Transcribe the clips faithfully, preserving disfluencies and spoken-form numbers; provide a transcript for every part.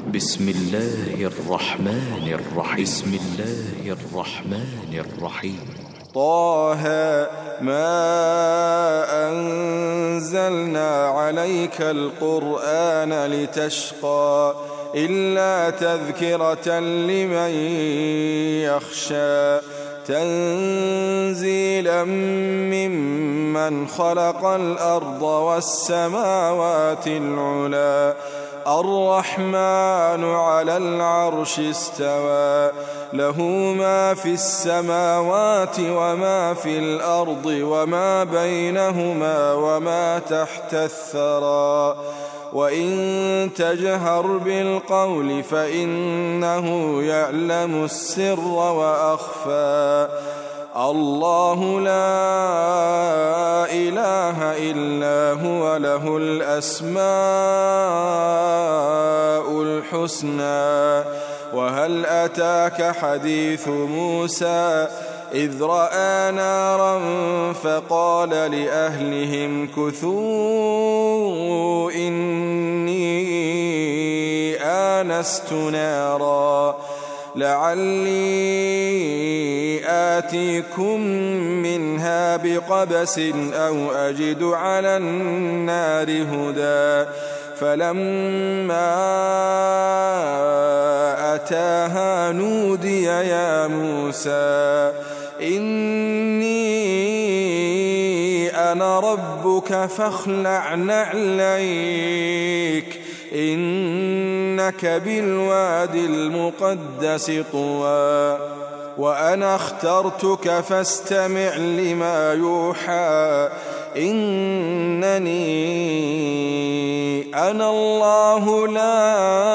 بسم الله الرحمن الرحيم بسم الله الرحمن الرحيم طه ما أنزلنا عليك القرآن لتشقى إلا تذكرة لمن يخشى تنزيلا ممن خلق الأرض والسماوات العلى الرحمن على العرش استوى له ما في السماوات وما في الأرض وما بينهما وما تحت الثرى وإن تجهر بالقول فإنه يعلم السر وأخفى الله لا إله إلا هو له الأسماء الحسنى وهل أتاك حديث موسى إذ رأى نارا فقال لأهلهم كثوا إني آنست نارا لعلي آتيكم منها بقبس أو أجد على النار هدى فلما أتاها نودي يا موسى إني أنا ربك فاخلع نعليك إنك بالواد المقدس طوى وأنا اخترتك فاستمع لما يوحى إنني أنا الله لا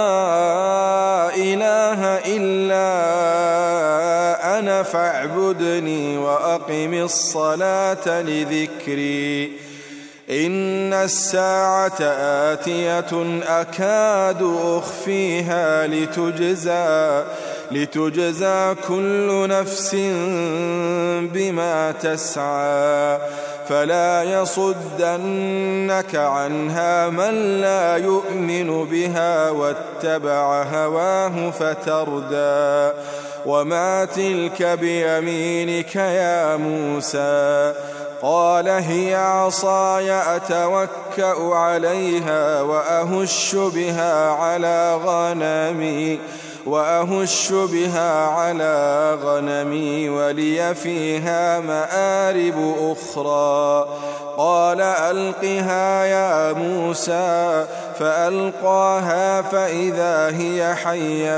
إله إلا أنا فاعبدني وأقم الصلاة لذكري إن الساعة آتية أكاد أخفيها لتجزى لتجزى كل نفس بما تسعى فلا يصدنك عنها من لا يؤمن بها واتبع هواه فتردى وما تلك بيمينك يا موسى قال هي عصاي أتوكأ عليها وأهش بها على غنمي وأهش بها على غنمي ولي فيها مآرب أخرى قال ألقها يا موسى فألقاها فإذا هي حية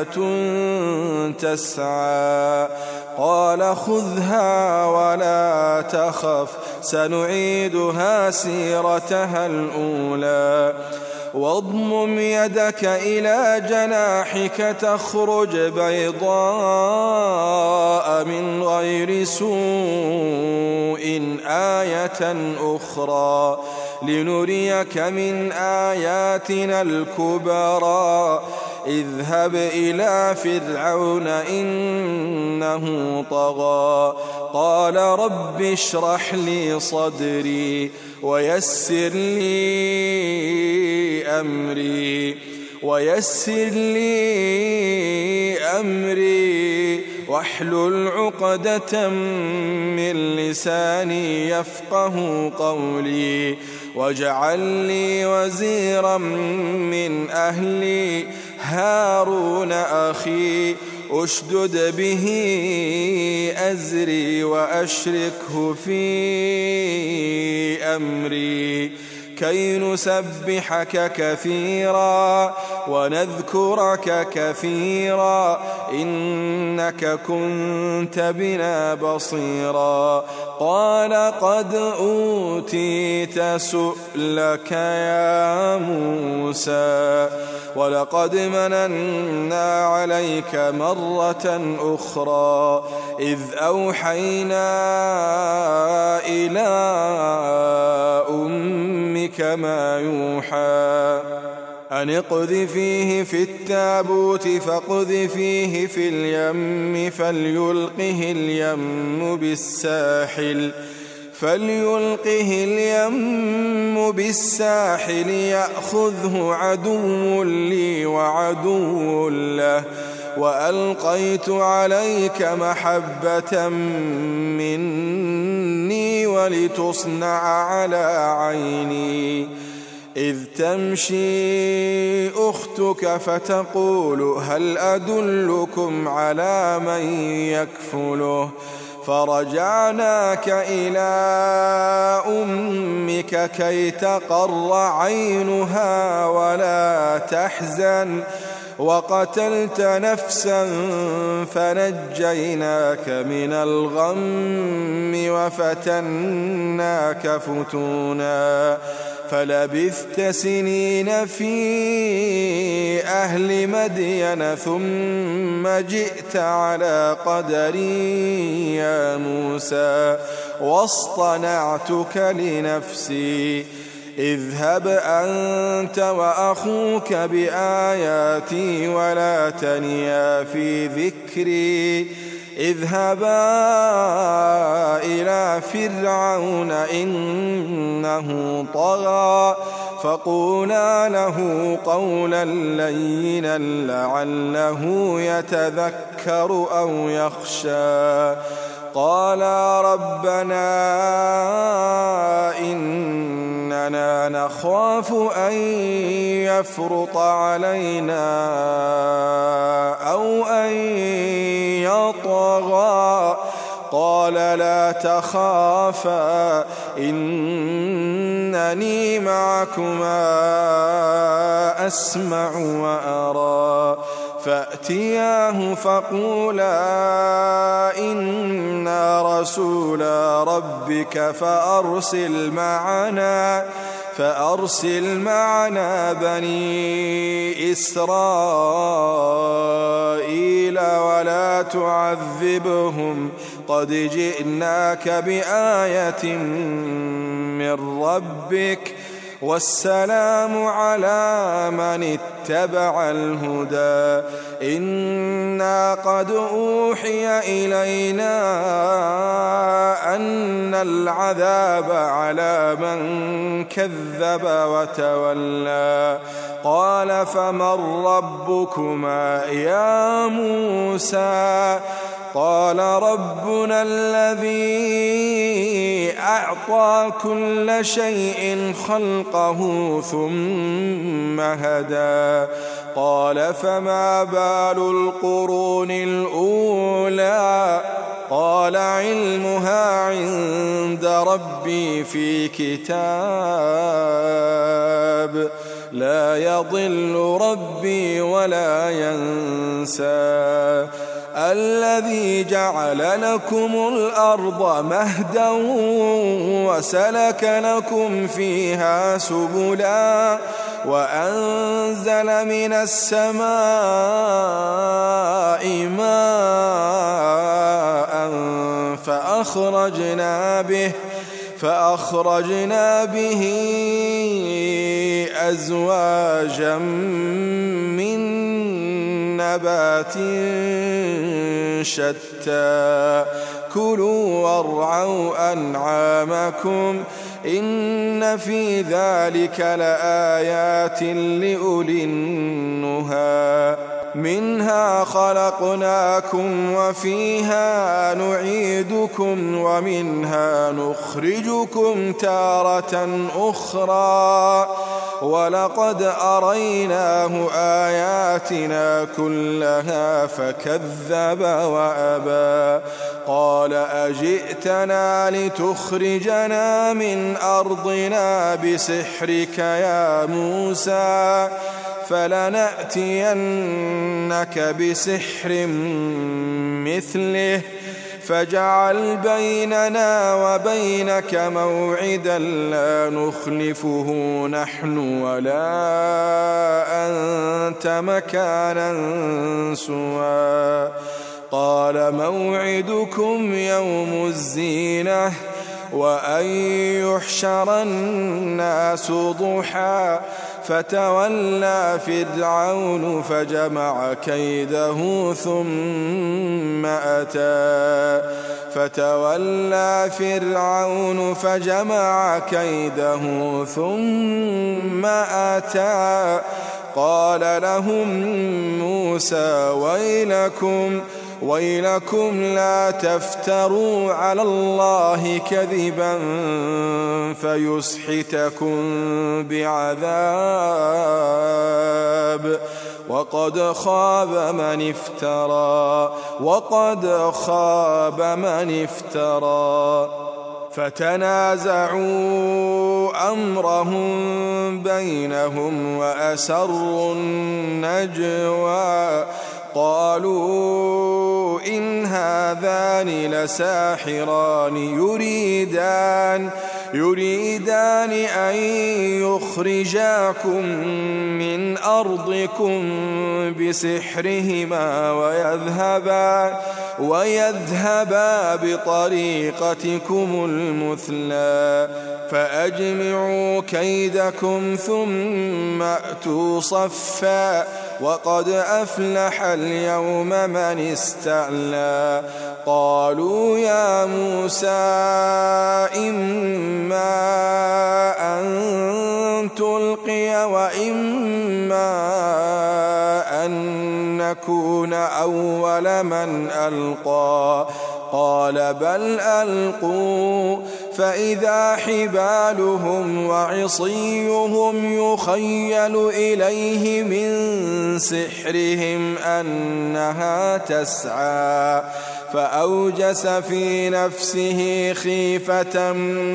تسعى قال خذها ولا تخف سنعيدها سيرتها الأولى واضمم يدك إلى جناحك تخرج بيضاء من غير سوء آية أخرى لنريك من آياتنا الكبرى اذهب إلى فرعون إنه طغى قال رب اشرح لي صدري ويسر لي أمري ويسر لي أمري واحلل عقدة من لساني يفقه قولي واجعل لي وزيرا من أهلي هارون أخي أشدد به أزري وأشركه في أمري كي نسبحك كثيرا ونذكرك كثيرا إنك كنت بنا بصيرا قال قد أوتيت سؤلك يا موسى ولقد مننا عليك مرة أخرى إذ أوحينا إلى أمك ما يوحى أن اقذفيه في التابوت فاقذفيه في اليم فليلقه اليم بالساحل فليلقه اليم بالساحل يأخذه عدو لي وعدو له وألقيت عليك محبة مني ولتصنع على عيني إذ تمشي أختك فتقول هل أدلكم على من يكفله فرجعناك إلى أمك كي تقر عينها ولا تحزن وقتلت نفسا فنجيناك من الغم وفتناك فتونا فلبثت سنين في أهل مدين ثم جئت على قدري يا موسى واصطنعتك لنفسي اذهب أنت وأخوك بآياتي ولا تنيا في ذكري اذهبا إلى فرعون إنه طغى فقولا له قولا لينا لعله يتذكر أو يخشى قالا ربنا إننا نخاف أن يفرط علينا أو أن يطغى قال لا تخافا إنني معكما أسمع وأرى فأتياه فقولا إنا رسولا ربك فأرسل معنا فأرسل معنا بني إسرائيل ولا تعذبهم قد جئناك بآية من ربك والسلام على من اتبع الهدى إنا قد أوحي إلينا أن العذاب على من كذب وتولى قال فمن ربكما يا موسى قال ربنا الذي أعطى كل شيء خلقه ثم هدى قال فما بال القرون الأولى قال علمها عند ربي في كتاب لا يضل ربي ولا ينسى الذي جعل لكم الأرض مهدا وسلك لكم فيها سبلا وأنزل من السماء ماء فأخرجنا به فأخرجنا به أزواجا من نبات شتى كلوا وارعوا أنعامكم إن في ذلك لآيات لأولي النهى منها خلقناكم وفيها نعيدكم ومنها نخرجكم تارة أخرى ولقد أريناه آياتنا كلها فكذب وأبى قال أجئتنا لتخرجنا من أرضنا بسحرك يا موسى فلنأتينك بسحر مثله فاجعل بيننا وبينك موعدا لا نخلفه نحن ولا أنت مكانا سوى قال موعدكم يوم الزينة وأن يحشر الناس ضحى فتولى فرعون فجمع كيده ثم أتى فتولى فرعون فجمع كيده ثم أتى قال لهم موسى ويلكم ويلكم لا تفتروا على الله كذبا فيسحتكم بعذاب وقد خاب من افترى وقد خاب من افترى فتنازعوا أمرهم بينهم وأسروا النجوى قالوا إن هذان لساحران يريدان يريدان أن يخرجاكم من أرضكم بسحرهما ويذهبا ويذهبا بطريقتكم المثلى فأجمعوا كيدكم ثم أتوا صفا وقد أفلح اليوم من استعلى قالوا يا موسى إما أن تلقي وإما أن نكون أول من ألقى قال بل ألقوا فإذا حبالهم وعصيهم يخيل إليه من سحرهم أنها تسعى فأوجس في نفسه خيفة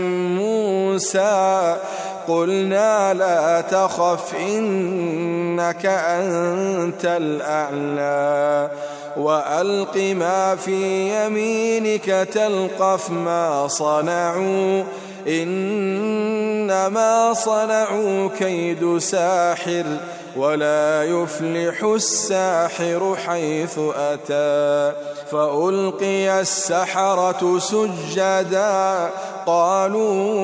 موسى قلنا لا تخف إنك أنت الأعلى وألق ما في يمينك تلقف ما صنعوا إنما صنعوا كيد ساحر ولا يفلح الساحر حيث أتى فألقي السحرة سجدا قالوا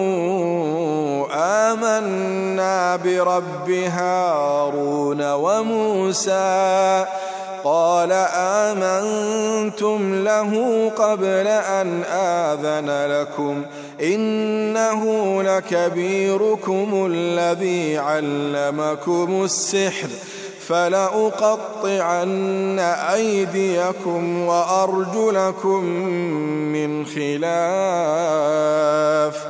آمنا برب هارون وموسى قال آمنتم له قبل أن آذن لكم إنه لكبيركم الذي علمكم السحر فلأقطعن أيديكم وأرجلكم من خلاف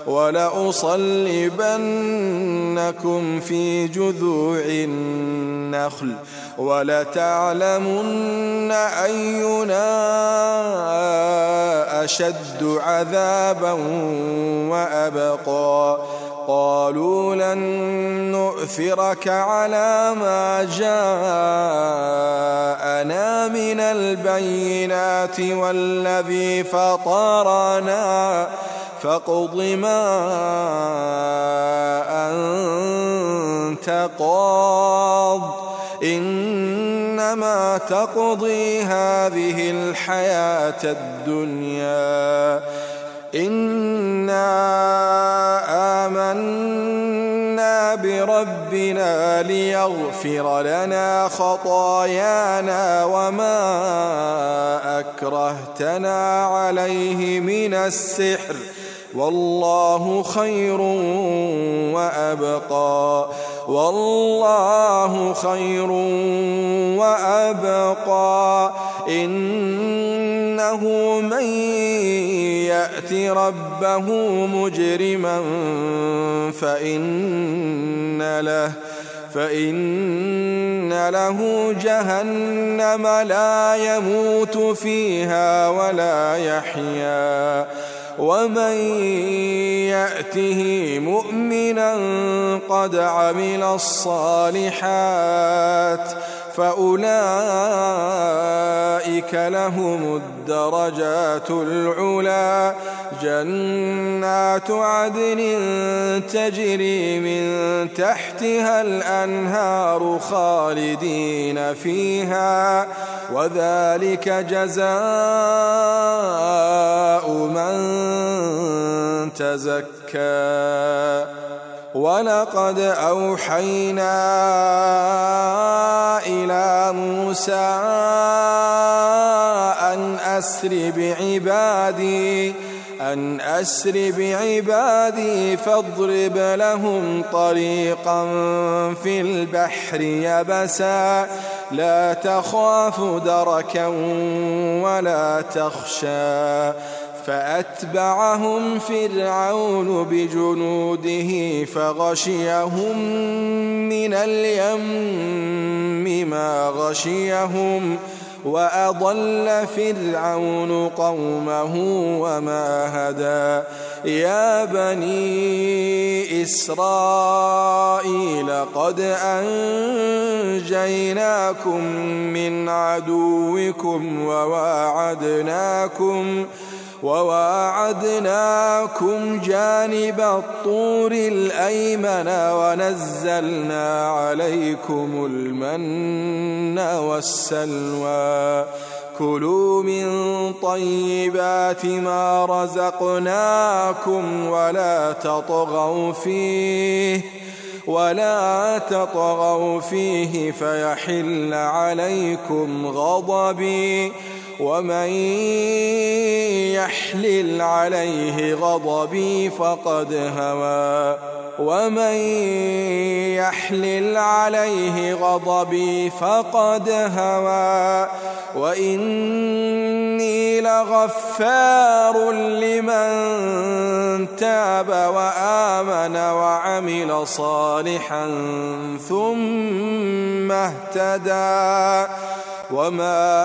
ولأصلبنكم في جذوع النخل ولتعلمن أينا أشد عذابا وأبقى قالوا لن نؤثرك على ما جاءنا من البينات والذي فطرنا فاقض ما أنت قاض إنما تقضي هذه الحياة الدنيا إنا آمنا بربنا ليغفر لنا خطايانا وما أكرهتنا عليه من السحر والله خير وأبقى والله خير وأبقى إنه من يأت ربه مجرما فإن له فإن له جهنم لا يموت فيها ولا يحيا ومن يأته مؤمنا قد عمل الصالحات فأولئك لهم الدرجات العلى جنات عدن تجري من تحتها الأنهار خالدين فيها وذلك جزاء من تزكى ولقد أوحينا إلى موسى أن أسر بعبادي أن أسر بعبادي فاضرب لهم طريقا في البحر يبسا لا تخاف دركا ولا تخشى فأتبعهم فرعون بجنوده فغشيهم من اليم ما غشيهم وأضل فرعون قومه وما هدى يا بني إسرائيل قد أنجيناكم من عدوكم وواعدناكم وواعدناكم جانب الطور الأيمن ونزلنا عليكم المن والسلوى كلوا من طيبات ما رزقناكم ولا تطغوا فيه ولا تطغوا فيه فيحل عليكم غضبي ومن يحلل عليه غضبي فقد هوى ومن يحلل عليه غضبي فقد هوى وإني لغفار لمن تاب وآمن وعمل صالحا ثم اهتدى وما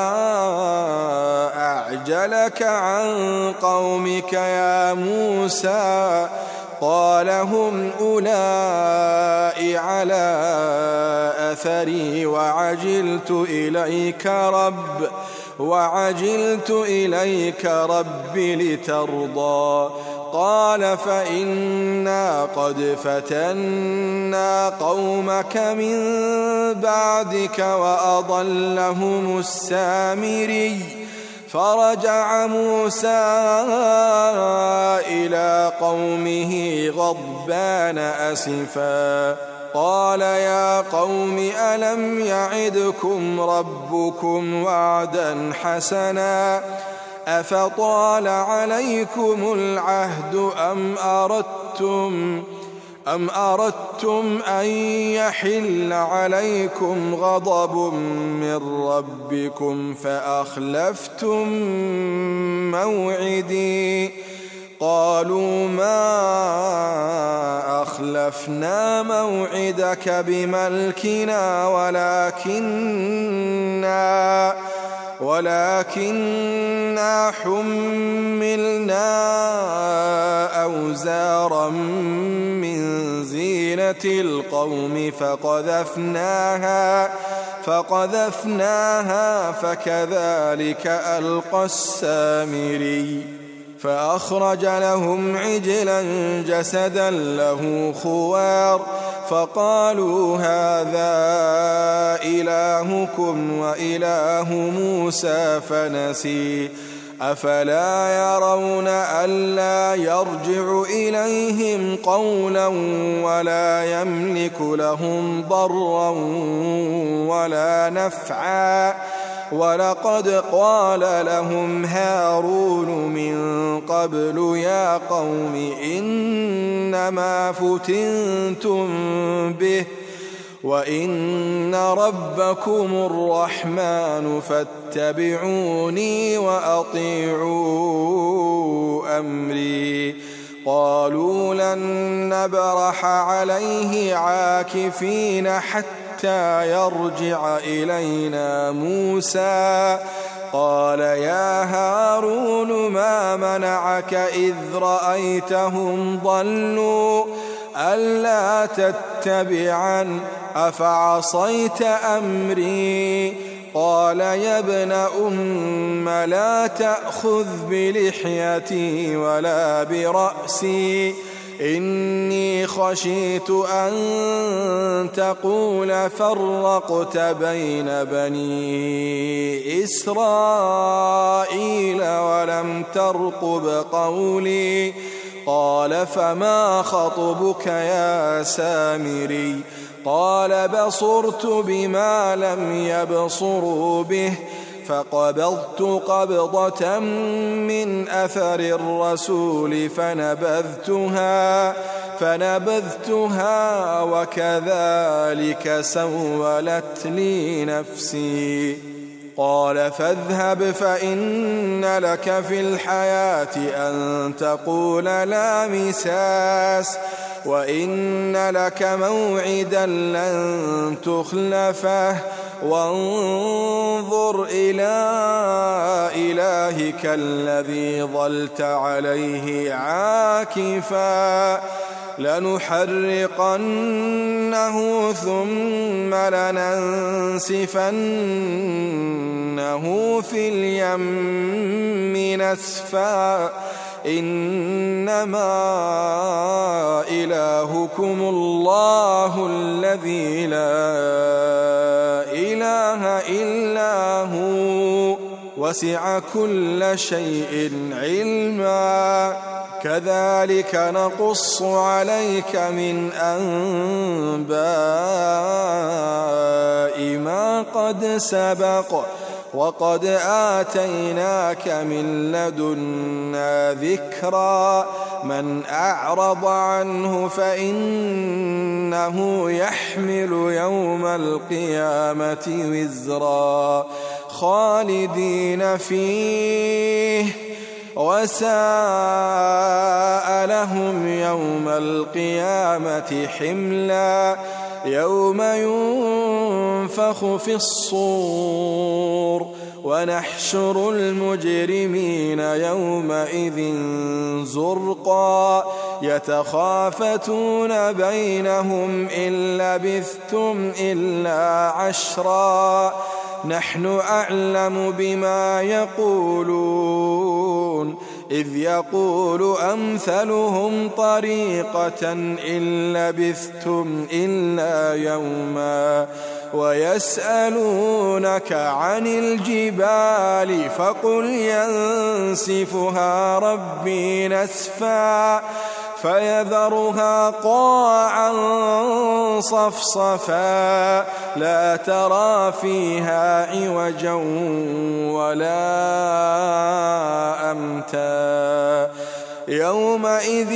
أعجلك عن قومك يا موسى قال هم أولئك على أثري وعجلت إليك رب وعجلت إليك رب لترضى قال فإنا قد فتنا قومك من بعدك وأضلهم السامري فرجع موسى إلى قومه غضبان أسفا قال يا قوم ألم يعدكم ربكم وعدا حسنا أفطال عليكم العهد أم أردتم أم أردتم أن يحل عليكم غضب من ربكم فأخلفتم موعدي قالوا ما أخلفنا موعدك بملكنا ولكننا ولكننا حملنا أوزارا من زينة القوم فقذفناها فقذفناها فكذلك ألقى السامري فأخرج لهم عجلا جسدا له خوار فقالوا هذا إلهكم وإله موسى فنسي أفلا يرون ألا يرجع إليهم قولا ولا يملك لهم ضرا ولا نفعا ولقد قال لهم هارون من قبل يا قوم إنما فتنتم به وإن ربكم الرحمن فاتبعوني وأطيعوا أمري قالوا لن نبرح عليه عاكفين حتى يرجع إلينا موسى قال يا هارون ما منعك إذ رأيتهم ضلوا ألا تتبعن أفعصيت أمري قال يا ابن أم لا تأخذ بلحيتي ولا برأسي إني خشيت أن تقول فرقت بين بني إسرائيل ولم ترقب قولي قال فما خطبك يا سامري قال بصرت بما لم يبصروا به فقبضت قبضة من أثر الرسول فنبذتها فنبذتها وكذلك سولت لي نفسي قال فاذهب فإن لك في الحياة أن تقول لا مساس وإن لك موعدا لن تخلفه وانظر إلى إلهك الذي ظلت عليه عاكفا لنحرقنه ثم لننسفنه في اليم نسفا إنما إلهكم الله الذي لا إله إلا هو وسع كل شيء علما كذلك نقص عليك من أنباء ما قد سبق وقد آتيناك من لدنا ذكرا من أعرض عنه فإنه يحمل يوم القيامة وزرا خالدين فيه وساء لهم يوم القيامة حملا يوم ينفخ في الصور ونحشر المجرمين يومئذ زرقا يتخافتون بينهم إن لبثتم إلا عشرا نحن أعلم بما يقولون إذ يقول أمثلهم طريقة إن لبثتم إلا يوما ويسألونك عن الجبال فقل ينسفها ربي نسفا فيذرها قاعا صفصفا لا ترى فيها عوجا ولا أمتا يومئذ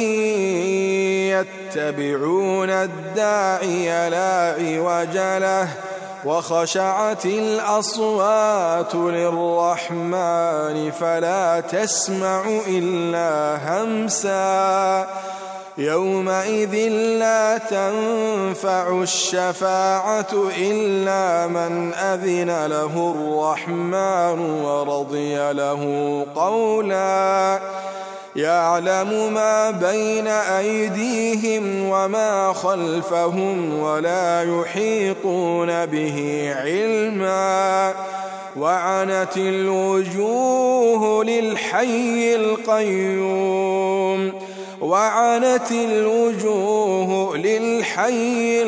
يتبعون الداعي لا عوج له وخشعت الأصوات للرحمن فلا تسمع إلا همسا يومئذ لا تنفع الشفاعة إلا من أذن له الرحمن ورضي له قولا يعلم ما بين أيديهم وما خلفهم ولا يحيطون به علما وعنت الوجوه للحي القيوم وعنت الوجوه للحي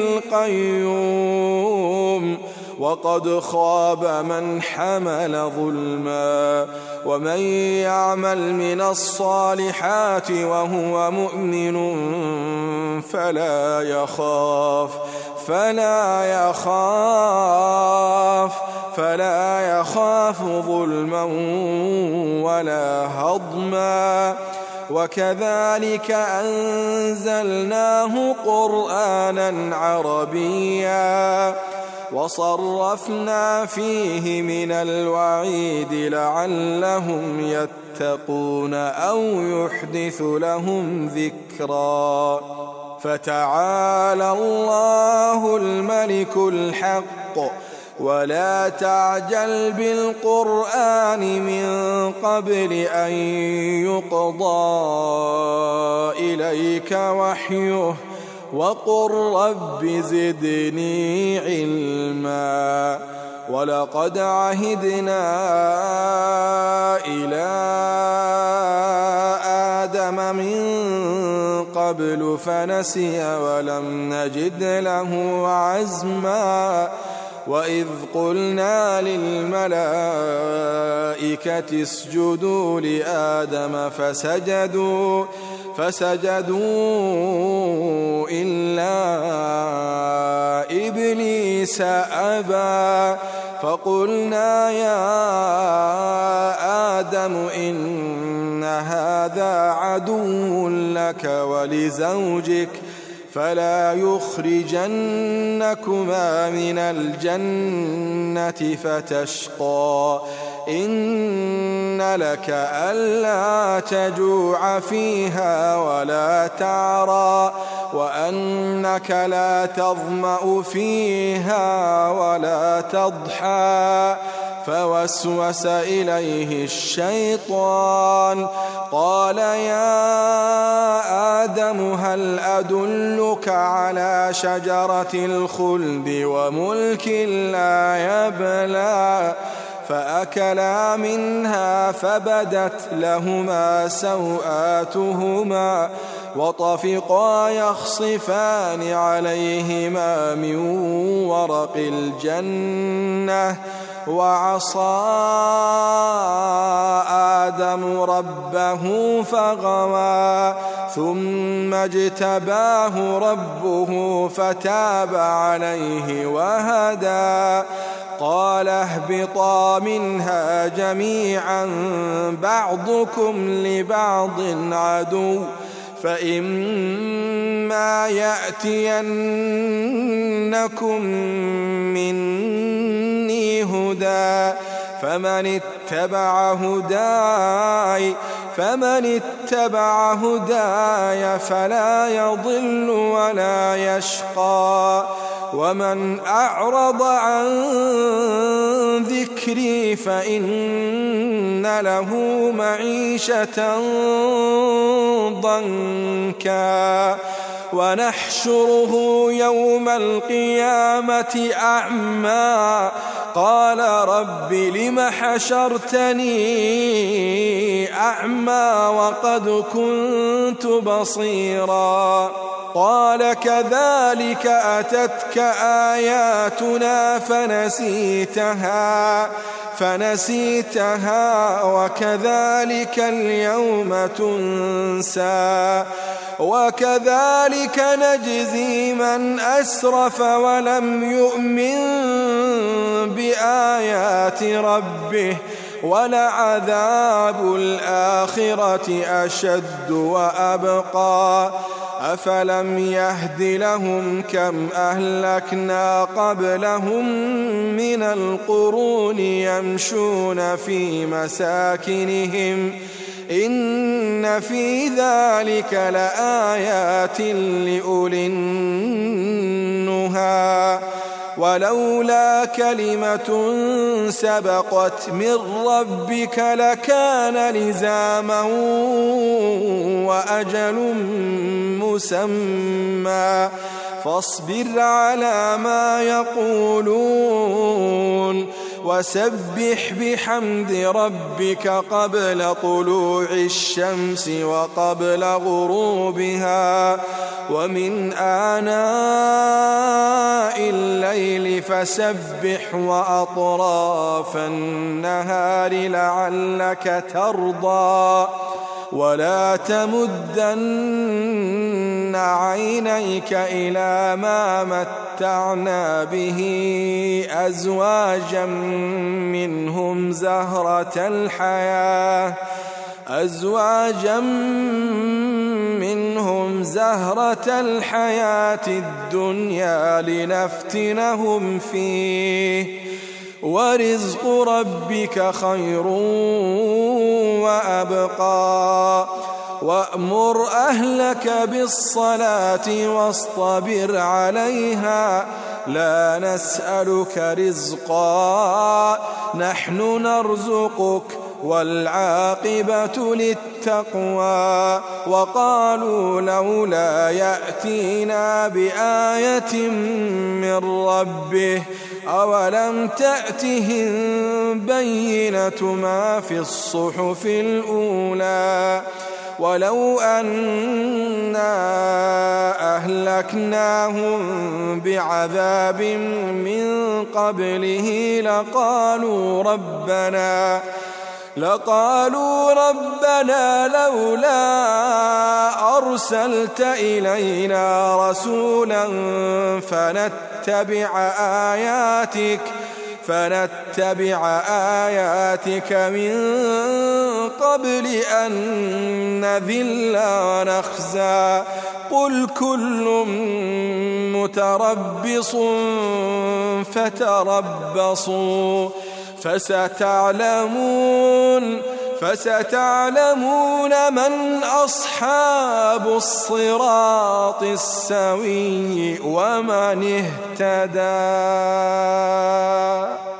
القيوم وقد خاب من حمل ظلما ومن يعمل من الصالحات وهو مؤمن فلا يخاف فلا يخاف فلا يخاف ظلما ولا هضما وكذلك أنزلناه قرآنا عربيا وصرفنا فيه من الوعيد لعلهم يتقون أو يحدث لهم ذكرا فتعالى الله الملك الحق ولا تعجل بالقرآن من قبل أن يقضى إليك وحيه وقل رب زدني علما ولقد عهدنا إلى آدم من قبل فنسي ولم نجد له عزما وإذ قلنا للملائكة اسجدوا لآدم فسجدوا فسجدوا إلا إبليس أبى فقلنا يا آدم إن هذا عدو لك ولزوجك فلا يخرجنكما من الجنة فتشقى إن لك ألا تجوع فيها ولا تعرى وأنك لا تظمأ فيها ولا تضحى فوسوس إليه الشيطان قال يا آدم هل أدلك على شجرة الخلد وملك لا يبلى فأكلا منها فبدت لهما سوآتهما وطفقا يخصفان عليهما من ورق الجنة وعصى آدم ربه فغوى ثم اجتباه ربه فتاب عليه وهدى قال اهبطا منها جميعا بعضكم لبعض عدو فإما يأتينكم مني هدى فمن اتبع هداي فمن اتبع هداي فلا يضل ولا يشقى ومن أعرض عن ذكري فإن له معيشة ضنكا ونحشره يوم القيامة أعمى قال رب لم حشرتني أعمى وقد كنت بصيرا قال كذلك أتتك آياتنا فنسيتها فنسيتها وكذلك اليوم تنسى وكذلك نجزي من أسرف ولم يؤمن بآيات ربه ولعذاب الآخرة أشد وأبقى أفلم يهد لهم كم أهلكنا قبلهم من القرون يمشون في مساكنهم إن في ذلك لآيات لأولي النهى ولولا كلمة سبقت من ربك لكان لزاما وأجل مسمى فاصبر على ما يقولون وسبح بحمد ربك قبل طلوع الشمس وقبل غروبها ومن آناء الليل فسبح وأطراف النهار لعلك ترضى ولا تمدن عينيك إلى ما متعنا به أزواجا منهم زهرة الحياة أزواجا منهم زهرة الحياة الدنيا لنفتنهم فيه ورزق ربك خير وأبقى وأمر أهلك بالصلاة واصطبر عليها لا نسألك رزقا نحن نرزقك والعاقبة للتقوى وقالوا لولا يأتينا بآية من ربه أولم تأتهم بينة ما في الصحف الأولى ولو أنا أهلكناهم بعذاب من قبله لقالوا ربنا لقالوا ربنا لولا أرسلت إلينا رسولا فنتبع آياتك فنتبع آياتك من قبل أن نذل ونخزى قل كل متربص فتربصوا فستعلمون فستعلمون من أصحاب الصراط السوي ومن اهتدى.